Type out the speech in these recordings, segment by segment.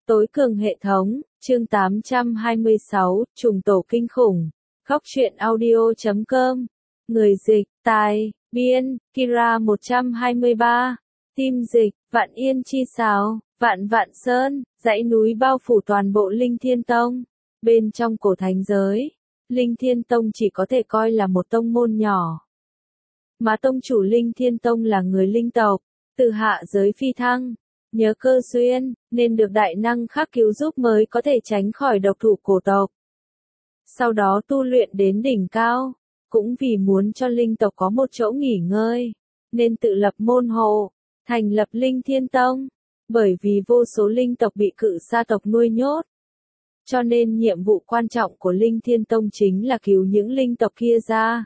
Tối cường hệ thống, chương 826, trùng tổ kinh khủng. Góc truyện audio.com. Người dịch, tài, biên, Kira 123. Tim dịch, Vạn Yên Chi Sào, Vạn Vạn Sơn, dãy núi bao phủ toàn bộ Linh Thiên Tông. Bên trong cổ thánh giới, Linh Thiên Tông chỉ có thể coi là một tông môn nhỏ. Mà tông chủ Linh Thiên Tông là người linh tộc, từ hạ giới phi thăng. Nhớ cơ duyên, nên được đại năng khác cứu giúp mới có thể tránh khỏi độc thủ cổ tộc. Sau đó tu luyện đến đỉnh cao, cũng vì muốn cho linh tộc có một chỗ nghỉ ngơi, nên tự lập môn hộ, thành lập Linh Thiên Tông. Bởi vì vô số linh tộc bị cự sa tộc nuôi nhốt, cho nên nhiệm vụ quan trọng của Linh Thiên Tông chính là cứu những linh tộc kia ra.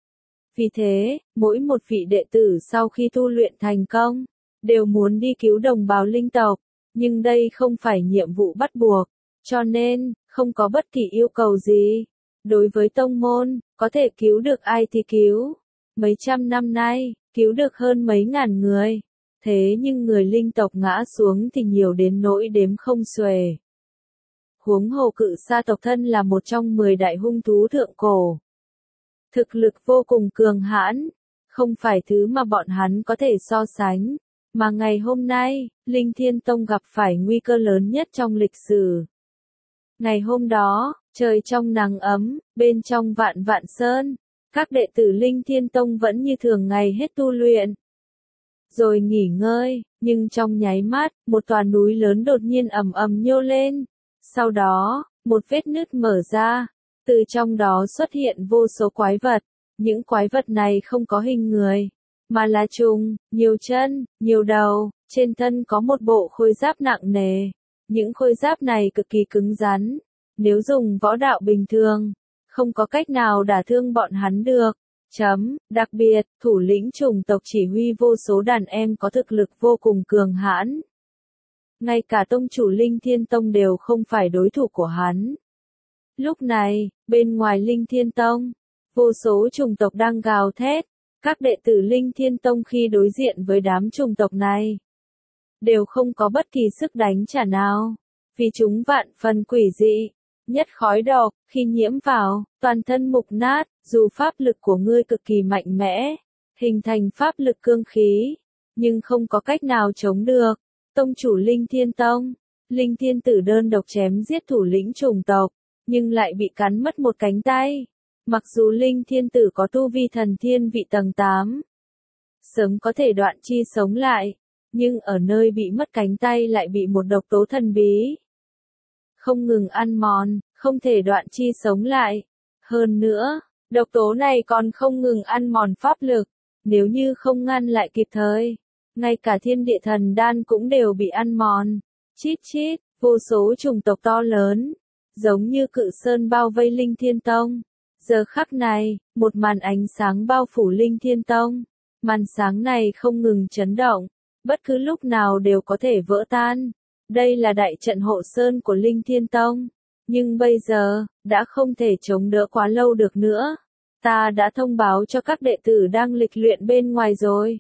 Vì thế, mỗi một vị đệ tử sau khi tu luyện thành công, đều muốn đi cứu đồng bào linh tộc, nhưng đây không phải nhiệm vụ bắt buộc, cho nên, không có bất kỳ yêu cầu gì. Đối với tông môn, có thể cứu được ai thì cứu. Mấy trăm năm nay, cứu được hơn mấy ngàn người. Thế nhưng người linh tộc ngã xuống thì nhiều đến nỗi đếm không xuể. Huống hồ cự sa tộc thân là một trong 10 đại hung thú thượng cổ. Thực lực vô cùng cường hãn, không phải thứ mà bọn hắn có thể so sánh. Mà ngày hôm nay, Linh Thiên Tông gặp phải nguy cơ lớn nhất trong lịch sử. Ngày hôm đó, trời trong nắng ấm, bên trong Vạn Vạn Sơn, các đệ tử Linh Thiên Tông vẫn như thường ngày hết tu luyện. Rồi nghỉ ngơi, nhưng trong nháy mắt, một tòa núi lớn đột nhiên ầm ầm nhô lên. Sau đó, một vết nứt mở ra, từ trong đó xuất hiện vô số quái vật. Những quái vật này không có hình người, mà là trùng, nhiều chân, nhiều đầu, trên thân có một bộ khôi giáp nặng nề. Những khôi giáp này cực kỳ cứng rắn, nếu dùng võ đạo bình thường, không có cách nào đả thương bọn hắn được. Đặc biệt, thủ lĩnh chủng tộc chỉ huy vô số đàn em có thực lực vô cùng cường hãn. Ngay cả tông chủ Linh Thiên Tông đều không phải đối thủ của hắn. Lúc này, bên ngoài Linh Thiên Tông, vô số chủng tộc đang gào thét. Các đệ tử Linh Thiên Tông khi đối diện với đám chủng tộc này, đều không có bất kỳ sức đánh trả nào, vì chúng vạn phần quỷ dị, nhất khói độc, khi nhiễm vào, toàn thân mục nát, dù pháp lực của ngươi cực kỳ mạnh mẽ, hình thành pháp lực cương khí, nhưng không có cách nào chống được. Tông chủ Linh Thiên Tông, Linh Thiên Tử đơn độc chém giết thủ lĩnh chủng tộc, nhưng lại bị cắn mất một cánh tay. Mặc dù Linh Thiên Tử có tu vi thần thiên vị tầng 8, sớm có thể đoạn chi sống lại, nhưng ở nơi bị mất cánh tay lại bị một độc tố thần bí không ngừng ăn mòn, không thể đoạn chi sống lại. Hơn nữa, độc tố này còn không ngừng ăn mòn pháp lực, nếu như không ngăn lại kịp thời, ngay cả thiên địa thần đan cũng đều bị ăn mòn. Chít chít, vô số chủng tộc to lớn, giống như cự sơn bao vây Linh Thiên Tông. Giờ khắc này, một màn ánh sáng bao phủ Linh Thiên Tông. Màn sáng này không ngừng chấn động, bất cứ lúc nào đều có thể vỡ tan. Đây là đại trận hộ sơn của Linh Thiên Tông. Nhưng bây giờ, đã không thể chống đỡ quá lâu được nữa. Ta đã thông báo cho các đệ tử đang lịch luyện bên ngoài rồi,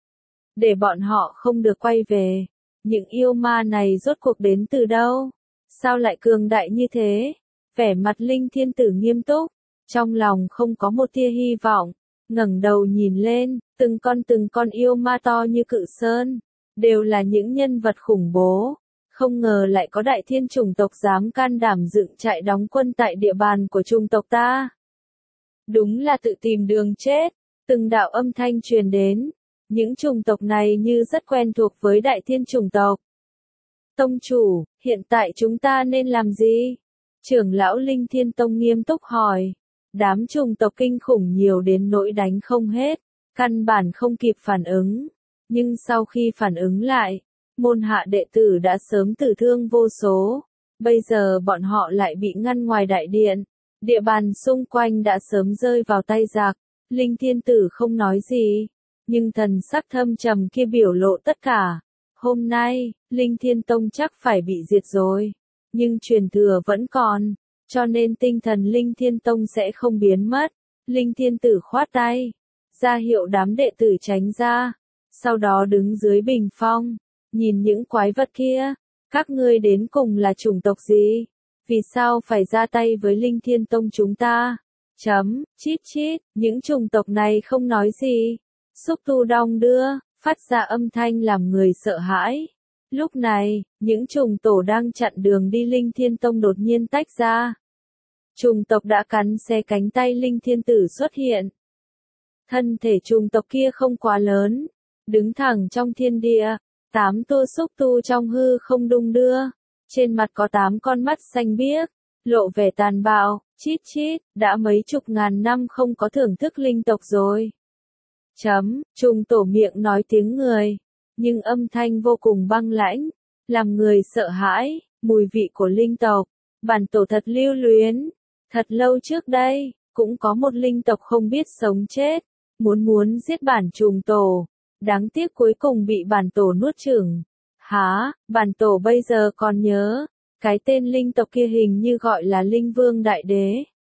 để bọn họ không được quay về. Những yêu ma này rốt cuộc đến từ đâu? Sao lại cường đại như thế? Vẻ mặt Linh Thiên Tử nghiêm túc, trong lòng không có một tia hy vọng, ngẩng đầu nhìn lên, từng con yêu ma to như cự sơn, đều là những nhân vật khủng bố. Không ngờ lại có đại thiên chủng tộc dám can đảm dựng trại đóng quân tại địa bàn của chủng tộc ta. Đúng là tự tìm đường chết. Từng đạo âm thanh truyền đến, những chủng tộc này như rất quen thuộc với đại thiên chủng tộc. Tông chủ, hiện tại chúng ta nên làm gì? Trưởng lão Linh Thiên Tông nghiêm túc hỏi. Đám chủng tộc kinh khủng nhiều đến nỗi đánh không hết, căn bản không kịp phản ứng. Nhưng sau khi phản ứng lại, môn hạ đệ tử đã sớm tử thương vô số. Bây giờ bọn họ lại bị ngăn ngoài đại điện. Địa bàn xung quanh đã sớm rơi vào tay giặc. Linh Thiên Tử không nói gì, nhưng thần sắc thâm trầm kia biểu lộ tất cả. Hôm nay, Linh Thiên Tông chắc phải bị diệt rồi. Nhưng truyền thừa vẫn còn, cho nên tinh thần Linh Thiên Tông sẽ không biến mất. Linh Thiên Tử khoát tay, ra hiệu đám đệ tử tránh ra. Sau đó đứng dưới bình phong, nhìn những quái vật kia. Các ngươi đến cùng là chủng tộc gì? Vì sao phải ra tay với Linh Thiên Tông chúng ta? Chít chít, những chủng tộc này không nói gì. Xúc tu đong đưa, phát ra âm thanh làm người sợ hãi. Lúc này, những trùng tổ đang chặn đường đi Linh Thiên Tông đột nhiên tách ra. Trùng tộc đã cắn xé cánh tay Linh Thiên Tử xuất hiện. Thân thể trùng tộc kia không quá lớn, đứng thẳng trong thiên địa, 8 tua xúc tu trong hư không đung đưa. Trên mặt có 8 con mắt xanh biếc, lộ vẻ tàn bạo, chít chít, đã mấy chục ngàn năm không có thưởng thức linh tộc rồi. Trùng tổ miệng nói tiếng người, nhưng âm thanh vô cùng băng lãnh, làm người sợ hãi, mùi vị của linh tộc. Bản tổ thật lưu luyến, thật lâu trước đây, cũng có một linh tộc không biết sống chết, muốn giết bản trùng tổ, đáng tiếc cuối cùng bị bản tổ nuốt chửng. Hả, bản tổ bây giờ còn nhớ, cái tên linh tộc kia hình như gọi là Linh Vương Đại Đế.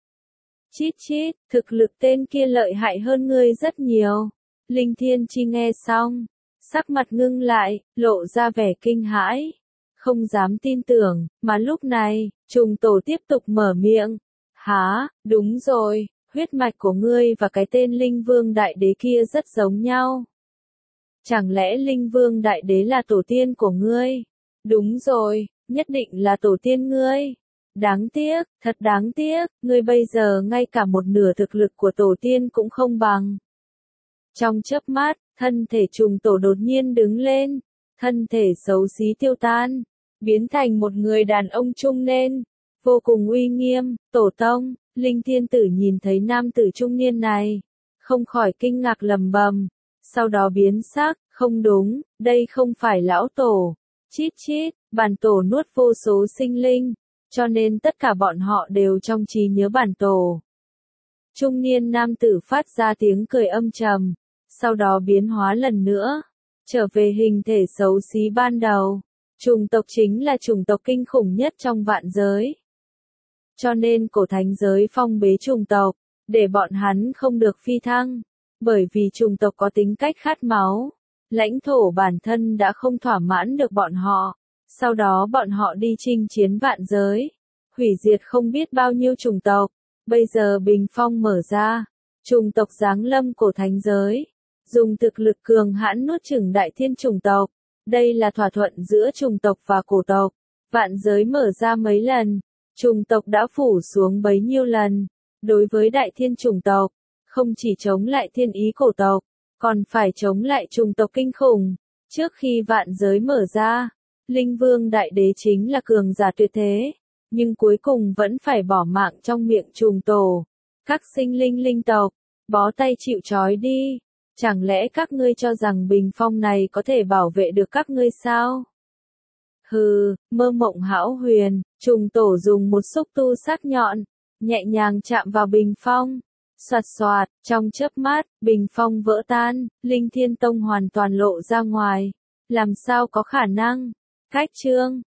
Chít chít, thực lực tên kia lợi hại hơn ngươi rất nhiều. Linh Thiên Chi nghe xong, sắc mặt ngưng lại, lộ ra vẻ kinh hãi, không dám tin tưởng, mà lúc này, trùng tổ tiếp tục mở miệng. Hả, đúng rồi, huyết mạch của ngươi và cái tên Linh Vương Đại Đế kia rất giống nhau. Chẳng lẽ Linh Vương Đại Đế là tổ tiên của ngươi? Đúng rồi, nhất định là tổ tiên ngươi. Đáng tiếc, thật đáng tiếc, ngươi bây giờ ngay cả một nửa thực lực của tổ tiên cũng không bằng. Trong chớp mắt, thân thể trùng tổ đột nhiên đứng lên, thân thể xấu xí tiêu tan, biến thành một người đàn ông trung niên, vô cùng uy nghiêm. Tổ tông, Linh Thiên Tử nhìn thấy nam tử trung niên này, không khỏi kinh ngạc lầm bầm, sau đó biến sắc, không đúng, đây không phải lão tổ. Chít chít, bản tổ nuốt vô số sinh linh, cho nên tất cả bọn họ đều trong trí nhớ bản tổ. Trung niên nam tử phát ra tiếng cười âm trầm, sau đó biến hóa lần nữa, trở về hình thể xấu xí ban đầu. Trùng tộc chính là chủng tộc kinh khủng nhất trong vạn giới. Cho nên cổ thánh giới phong bế trùng tộc, để bọn hắn không được phi thăng, bởi vì trùng tộc có tính cách khát máu. Lãnh thổ bản thân đã không thỏa mãn được bọn họ, sau đó bọn họ đi chinh chiến vạn giới, hủy diệt không biết bao nhiêu chủng tộc. Bây giờ bình phong mở ra, chủng tộc giáng lâm cổ thánh giới, dùng thực lực cường hãn nuốt chửng đại thiên chủng tộc. Đây là thỏa thuận giữa chủng tộc và cổ tộc. Vạn giới mở ra mấy lần, chủng tộc đã phủ xuống bấy nhiêu lần. Đối với đại thiên chủng tộc, không chỉ chống lại thiên ý cổ tộc, còn phải chống lại chủng tộc kinh khủng. Trước khi vạn giới mở ra, Linh Vương Đại Đế chính là cường giả tuyệt thế, nhưng cuối cùng vẫn phải bỏ mạng trong miệng trùng tổ. Các sinh linh linh tộc, bó tay chịu trói đi. Chẳng lẽ các ngươi cho rằng bình phong này có thể bảo vệ được các ngươi sao? Hừ, mơ mộng hão huyền. Trùng tổ dùng một xúc tu sắc nhọn, nhẹ nhàng chạm vào bình phong. Xoạt xoạt, trong chớp mắt, bình phong vỡ tan, Linh Thiên Tông hoàn toàn lộ ra ngoài. Làm sao có khả năng? Cách chương